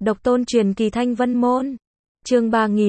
Độc tôn truyền kỳ Thanh Vân Môn. Chương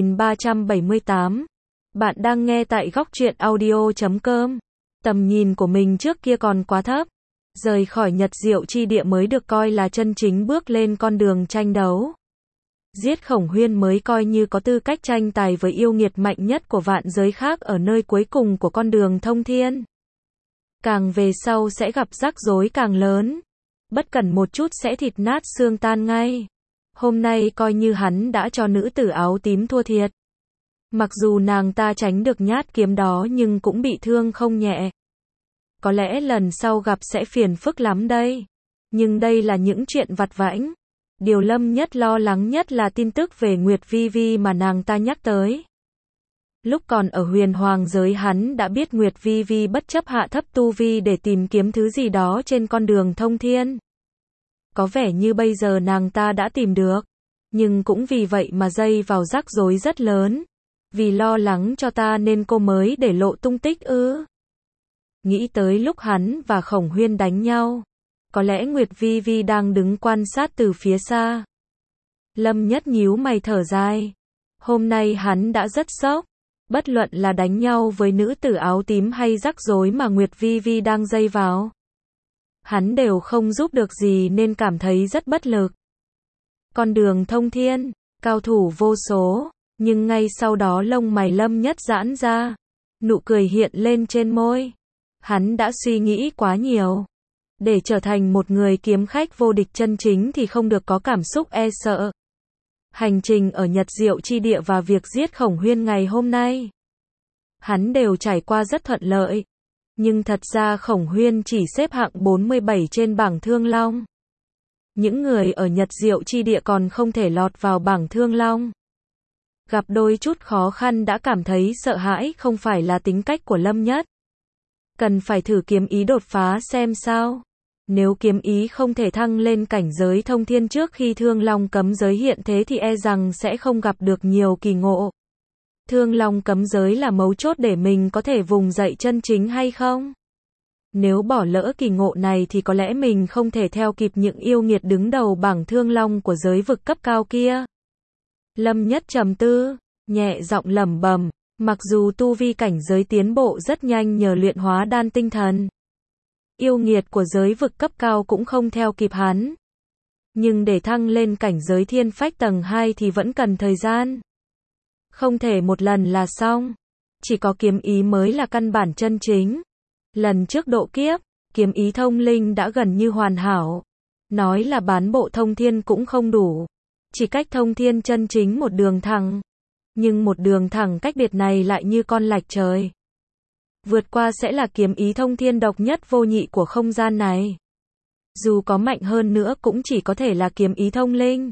3378. Bạn đang nghe tại góc truyện audio.com. Tầm nhìn của mình trước kia còn quá thấp. Rời khỏi Nhật Diệu chi địa mới được coi là chân chính bước lên con đường tranh đấu. Giết Khổng Huyên mới coi như có tư cách tranh tài với yêu nghiệt mạnh nhất của vạn giới khác ở nơi cuối cùng của con đường thông thiên. Càng về sau sẽ gặp rắc rối càng lớn. Bất cẩn một chút sẽ thịt nát xương tan ngay. Hôm nay coi như hắn đã cho nữ tử áo tím thua thiệt. Mặc dù nàng ta tránh được nhát kiếm đó nhưng cũng bị thương không nhẹ. Có lẽ lần sau gặp sẽ phiền phức lắm đây. Nhưng đây là những chuyện vặt vãnh. Điều Lâm Nhất lo lắng nhất là tin tức về Nguyệt Vi Vi mà nàng ta nhắc tới. Lúc còn ở Huyền Hoàng giới hắn đã biết Nguyệt Vi Vi bất chấp hạ thấp tu vi để tìm kiếm thứ gì đó trên con đường thông thiên. Có vẻ như bây giờ nàng ta đã tìm được. Nhưng cũng vì vậy mà dây vào rắc rối rất lớn. Vì lo lắng cho ta nên cô mới để lộ tung tích ư? Nghĩ tới lúc hắn và Khổng Huyên đánh nhau. Có lẽ Nguyệt Vi Vi đang đứng quan sát từ phía xa. Lâm Nhất nhíu mày thở dài. Hôm nay hắn đã rất sốc. Bất luận là đánh nhau với nữ tử áo tím hay rắc rối mà Nguyệt Vi Vi đang dây vào. Hắn đều không giúp được gì nên cảm thấy rất bất lực. Con đường thông thiên, cao thủ vô số, nhưng ngay sau đó lông mày Lâm Nhất giãn ra. Nụ cười hiện lên trên môi. Hắn đã suy nghĩ quá nhiều. Để trở thành một người kiếm khách vô địch chân chính thì không được có cảm xúc e sợ. Hành trình ở Nhật Diệu chi địa và việc giết Khổng Huyên ngày hôm nay. Hắn đều trải qua rất thuận lợi. Nhưng thật ra Khổng Huyên chỉ xếp hạng 47 trên bảng Thương Long. Những người ở Nhật Diệu chi địa còn không thể lọt vào bảng Thương Long. Gặp đôi chút khó khăn đã cảm thấy sợ hãi không phải là tính cách của Lâm Nhất. Cần phải thử kiếm ý đột phá xem sao. Nếu kiếm ý không thể thăng lên cảnh giới thông thiên trước khi Thương Long cấm giới hiện thế thì e rằng sẽ không gặp được nhiều kỳ ngộ. Thương Long cấm giới là mấu chốt để mình có thể vùng dậy chân chính hay không? Nếu bỏ lỡ kỳ ngộ này thì có lẽ mình không thể theo kịp những yêu nghiệt đứng đầu bảng Thương Long của giới vực cấp cao kia. Lâm Nhất trầm tư, nhẹ giọng lẩm bẩm, mặc dù tu vi cảnh giới tiến bộ rất nhanh nhờ luyện hóa đan tinh thần. Yêu nghiệt của giới vực cấp cao cũng không theo kịp hắn. Nhưng để thăng lên cảnh giới thiên phách tầng 2 thì vẫn cần thời gian. Không thể một lần là xong. Chỉ có kiếm ý mới là căn bản chân chính. Lần trước độ kiếp, kiếm ý thông linh đã gần như hoàn hảo. Nói là bán bộ thông thiên cũng không đủ. Chỉ cách thông thiên chân chính một đường thẳng. Nhưng một đường thẳng cách biệt này lại như con lạch trời. Vượt qua sẽ là kiếm ý thông thiên độc nhất vô nhị của không gian này. Dù có mạnh hơn nữa cũng chỉ có thể là kiếm ý thông linh.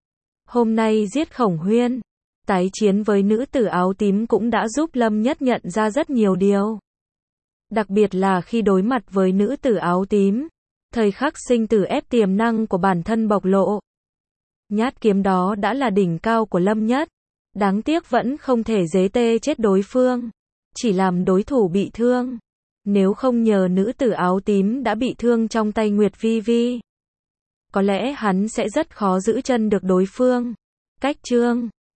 Hôm nay giết Khổng Huyên, tái chiến với nữ tử áo tím cũng đã giúp Lâm Nhất nhận ra rất nhiều điều. Đặc biệt là khi đối mặt với nữ tử áo tím, thời khắc sinh tử ép tiềm năng của bản thân bộc lộ. Nhát kiếm đó đã là đỉnh cao của Lâm Nhất. Đáng tiếc vẫn không thể giết chết đối phương. Chỉ làm đối thủ bị thương. Nếu không nhờ nữ tử áo tím đã bị thương trong tay Nguyệt Vi Vi, có lẽ hắn sẽ rất khó giữ chân được đối phương. Cách chương